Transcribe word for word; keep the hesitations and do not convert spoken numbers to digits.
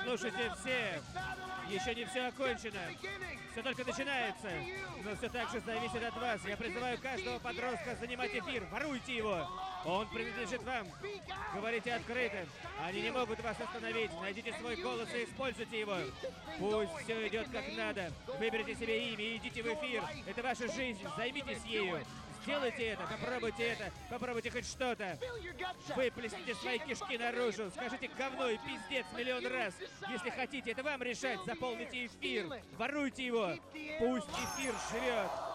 Слушайте все, еще не все окончено. Все только начинается. Но все так же зависит от вас. Я призываю каждого подростка занимать эфир. Воруйте его. Он принадлежит вам. Говорите открыто. Они не могут вас остановить. Найдите свой голос и используйте его. Пусть все идет как надо. Выберите себе имя и идите в эфир. Это ваша жизнь. Займитесь ею. Сделайте это, попробуйте это, попробуйте хоть что-то. Выплесните свои кишки наружу, скажите говно и пиздец миллион раз. Если хотите, это вам решать, заполните эфир, воруйте его. Пусть эфир живет.